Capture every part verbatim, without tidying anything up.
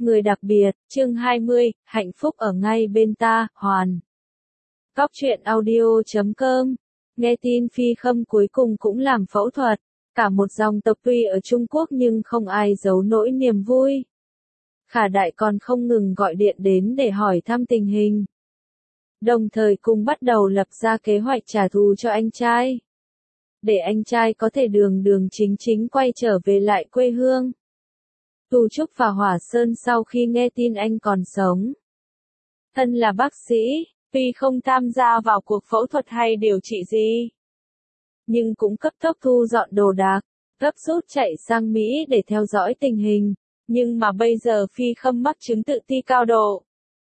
Người đặc biệt, chương hai mươi, hạnh phúc ở ngay bên ta, Hoàn. Góc truyện audio chấm com. Nghe tin Phi Khâm cuối cùng cũng làm phẫu thuật. Cả một dòng tộc tuy ở Trung Quốc nhưng không ai giấu nỗi niềm vui. Khả Đại còn không ngừng gọi điện đến để hỏi thăm tình hình. Đồng thời cùng bắt đầu lập ra kế hoạch trả thù cho anh trai. Để anh trai có thể đường đường chính chính quay trở về lại quê hương. Tu Trúc và Hỏa Sơn sau khi nghe tin anh còn sống. Thân là bác sĩ, tuy không tham gia vào cuộc phẫu thuật hay điều trị gì, nhưng cũng cấp tốc thu dọn đồ đạc, gấp rút chạy sang Mỹ để theo dõi tình hình. Nhưng mà bây giờ Phi Khâm mắc chứng tự ti cao độ.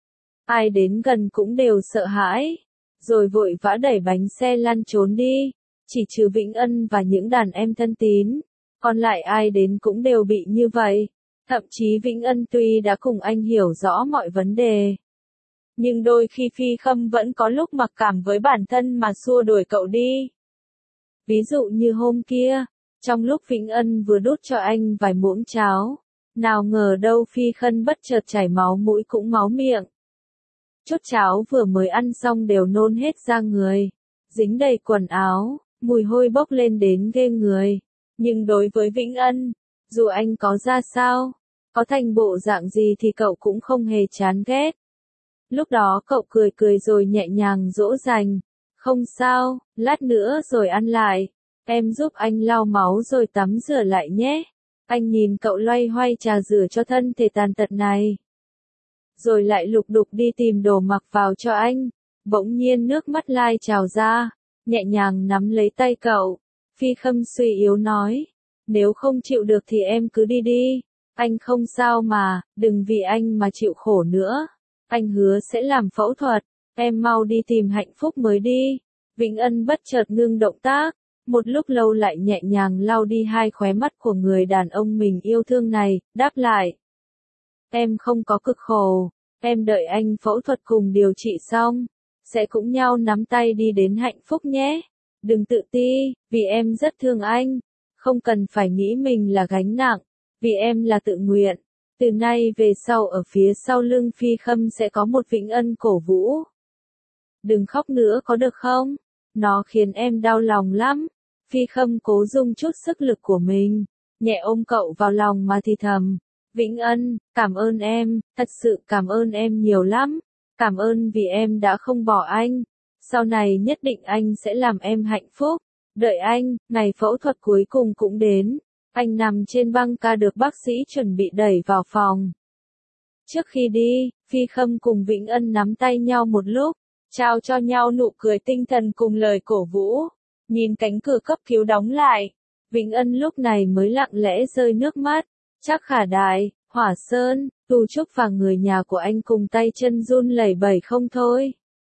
Ai đến gần cũng đều sợ hãi, rồi vội vã đẩy bánh xe lăn trốn đi, chỉ trừ Vĩnh Ân và những đàn em thân tín, còn lại ai đến cũng đều bị như vậy. Thậm chí Vĩnh Ân tuy đã cùng anh hiểu rõ mọi vấn đề, nhưng đôi khi Phi Khâm vẫn có lúc mặc cảm với bản thân mà xua đuổi cậu đi. Ví dụ như hôm kia, trong lúc Vĩnh Ân vừa đút cho anh vài muỗng cháo, nào ngờ đâu Phi Khâm bất chợt chảy máu mũi cũng máu miệng. Chút cháo vừa mới ăn xong đều nôn hết ra người, dính đầy quần áo, mùi hôi bốc lên đến ghê người. Nhưng đối với Vĩnh Ân, dù anh có ra sao, có thành bộ dạng gì thì cậu cũng không hề chán ghét. Lúc đó cậu cười cười rồi nhẹ nhàng dỗ dành. Không sao, lát nữa rồi ăn lại. Em giúp anh lau máu rồi tắm rửa lại nhé. Anh nhìn cậu loay hoay trà rửa cho thân thể tàn tật này. Rồi lại lục đục đi tìm đồ mặc vào cho anh. Bỗng nhiên nước mắt lai trào ra, nhẹ nhàng nắm lấy tay cậu. Phi Khâm suy yếu nói. Nếu không chịu được thì em cứ đi đi. Anh không sao mà, đừng vì anh mà chịu khổ nữa. Anh hứa sẽ làm phẫu thuật, em mau đi tìm hạnh phúc mới đi. Vĩnh Ân bất chợt ngưng động tác, một lúc lâu lại nhẹ nhàng lau đi hai khóe mắt của người đàn ông mình yêu thương này, đáp lại. Em không có cực khổ, em đợi anh phẫu thuật cùng điều trị xong, sẽ cũng nhau nắm tay đi đến hạnh phúc nhé. Đừng tự ti, vì em rất thương anh. Không cần phải nghĩ mình là gánh nặng, vì em là tự nguyện. Từ nay về sau ở phía sau lưng Phi Khâm sẽ có một Vĩnh Ân cổ vũ. Đừng khóc nữa có được không? Nó khiến em đau lòng lắm. Phi Khâm cố dùng chút sức lực của mình, nhẹ ôm cậu vào lòng mà thì thầm. Vĩnh Ân, cảm ơn em, thật sự cảm ơn em nhiều lắm. Cảm ơn vì em đã không bỏ anh. Sau này nhất định anh sẽ làm em hạnh phúc. Đợi anh, ngày phẫu thuật cuối cùng cũng đến. Anh nằm trên băng ca được bác sĩ chuẩn bị đẩy vào phòng. Trước khi đi, Phi Khâm cùng Vĩnh Ân nắm tay nhau một lúc, trao cho nhau nụ cười tinh thần cùng lời cổ vũ. Nhìn cánh cửa cấp cứu đóng lại, Vĩnh Ân lúc này mới lặng lẽ rơi nước mắt. Chắc Khả Đại, Hỏa Sơn, Tu Trúc và người nhà của anh cùng tay chân run lẩy bẩy không thôi.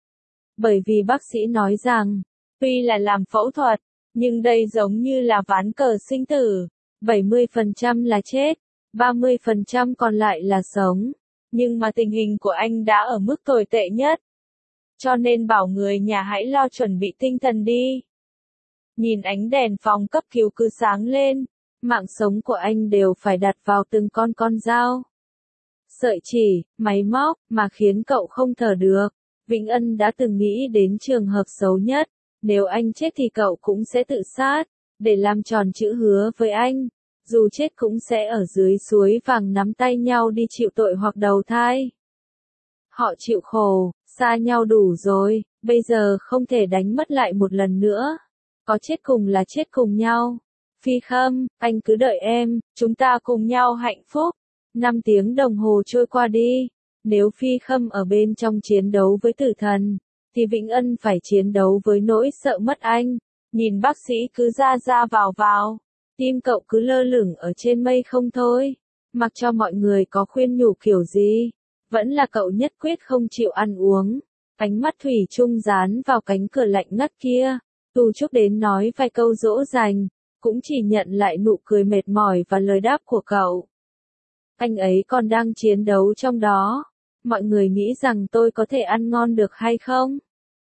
Bởi vì bác sĩ nói rằng, tuy là làm phẫu thuật, nhưng đây giống như là ván cờ sinh tử. bảy mươi phần trăm là chết, ba mươi phần trăm còn lại là sống. Nhưng mà tình hình của anh đã ở mức tồi tệ nhất. Cho nên bảo người nhà hãy lo chuẩn bị tinh thần đi. Nhìn ánh đèn phòng cấp cứu cứ sáng lên, mạng sống của anh đều phải đặt vào từng con con dao. Sợi chỉ, máy móc, mà khiến cậu không thở được. Vĩnh Ân đã từng nghĩ đến trường hợp xấu nhất. Nếu anh chết thì cậu cũng sẽ tự sát, để làm tròn chữ hứa với anh. Dù chết cũng sẽ ở dưới suối vàng nắm tay nhau đi chịu tội hoặc đầu thai. Họ chịu khổ, xa nhau đủ rồi, bây giờ không thể đánh mất lại một lần nữa. Có chết cùng là chết cùng nhau. Phi Khâm, anh cứ đợi em, chúng ta cùng nhau hạnh phúc. Năm tiếng đồng hồ trôi qua đi. Nếu Phi Khâm ở bên trong chiến đấu với tử thần, thì Vĩnh Ân phải chiến đấu với nỗi sợ mất anh. Nhìn bác sĩ cứ ra ra vào vào, tim cậu cứ lơ lửng ở trên mây không thôi. Mặc cho mọi người có khuyên nhủ kiểu gì, vẫn là cậu nhất quyết không chịu ăn uống. Ánh mắt thủy chung dán vào cánh cửa lạnh ngắt kia. Tu Trúc đến nói vài câu dỗ dành, cũng chỉ nhận lại nụ cười mệt mỏi và lời đáp của cậu. Anh ấy còn đang chiến đấu trong đó. Mọi người nghĩ rằng tôi có thể ăn ngon được hay không?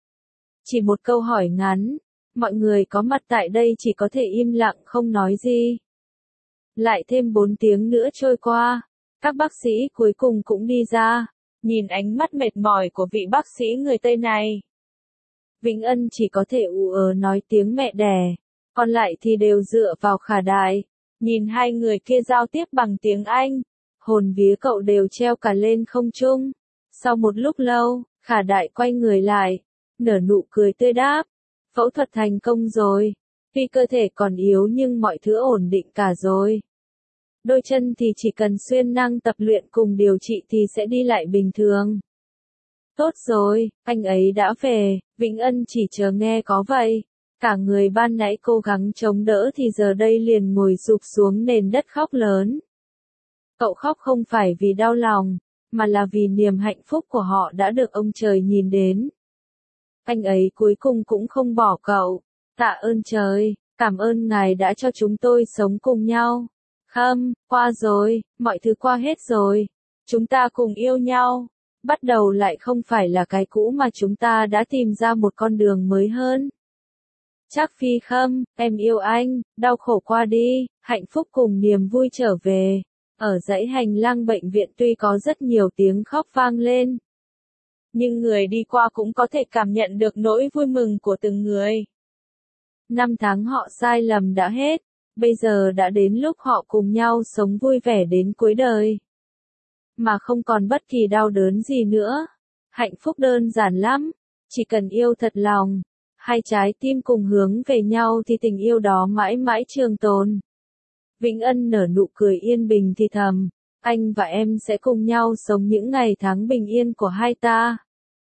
Chỉ một câu hỏi ngắn, mọi người có mặt tại đây chỉ có thể im lặng không nói gì. Lại thêm bốn tiếng nữa trôi qua, Các bác sĩ cuối cùng cũng đi ra, nhìn ánh mắt mệt mỏi của vị bác sĩ người Tây này. Vĩnh Ân chỉ có thể ù ớ nói tiếng mẹ đẻ, còn lại thì đều dựa vào Khả Đại. Nhìn hai người kia giao tiếp bằng tiếng Anh, hồn vía cậu đều treo cả lên không trung. Sau một lúc lâu, Khả Đại quay người lại, nở nụ cười tươi đáp. Phẫu thuật thành công rồi. Tuy cơ thể còn yếu nhưng mọi thứ ổn định cả rồi. Đôi chân thì chỉ cần xuyên năng tập luyện cùng điều trị thì sẽ đi lại bình thường. Tốt rồi, anh ấy đã về, Vĩnh Ân chỉ chờ nghe có vậy. Cả người ban nãy cố gắng chống đỡ thì giờ đây liền ngồi sụp xuống nền đất khóc lớn. Cậu khóc không phải vì đau lòng, mà là vì niềm hạnh phúc của họ đã được ông trời nhìn đến. Anh ấy cuối cùng cũng không bỏ cậu. Tạ ơn trời, cảm ơn ngài đã cho chúng tôi sống cùng nhau. Khâm, qua rồi, mọi thứ qua hết rồi. Chúng ta cùng yêu nhau. Bắt đầu lại không phải là cái cũ mà chúng ta đã tìm ra một con đường mới hơn. Trác Phi Khâm, em yêu anh, đau khổ qua đi, hạnh phúc cùng niềm vui trở về. Ở dãy hành lang bệnh viện tuy có rất nhiều tiếng khóc vang lên, nhưng người đi qua cũng có thể cảm nhận được nỗi vui mừng của từng người. Năm tháng họ sai lầm đã hết, bây giờ đã đến lúc họ cùng nhau sống vui vẻ đến cuối đời. Mà không còn bất kỳ đau đớn gì nữa. Hạnh phúc đơn giản lắm, chỉ cần yêu thật lòng, hai trái tim cùng hướng về nhau thì tình yêu đó mãi mãi trường tồn. Vĩnh Ân nở nụ cười yên bình thì thầm, anh và em sẽ cùng nhau sống những ngày tháng bình yên của hai ta.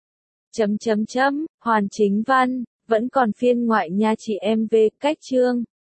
Chấm chấm chấm, hoàn chính văn, vẫn còn phiên ngoại nha chị em về cách chương.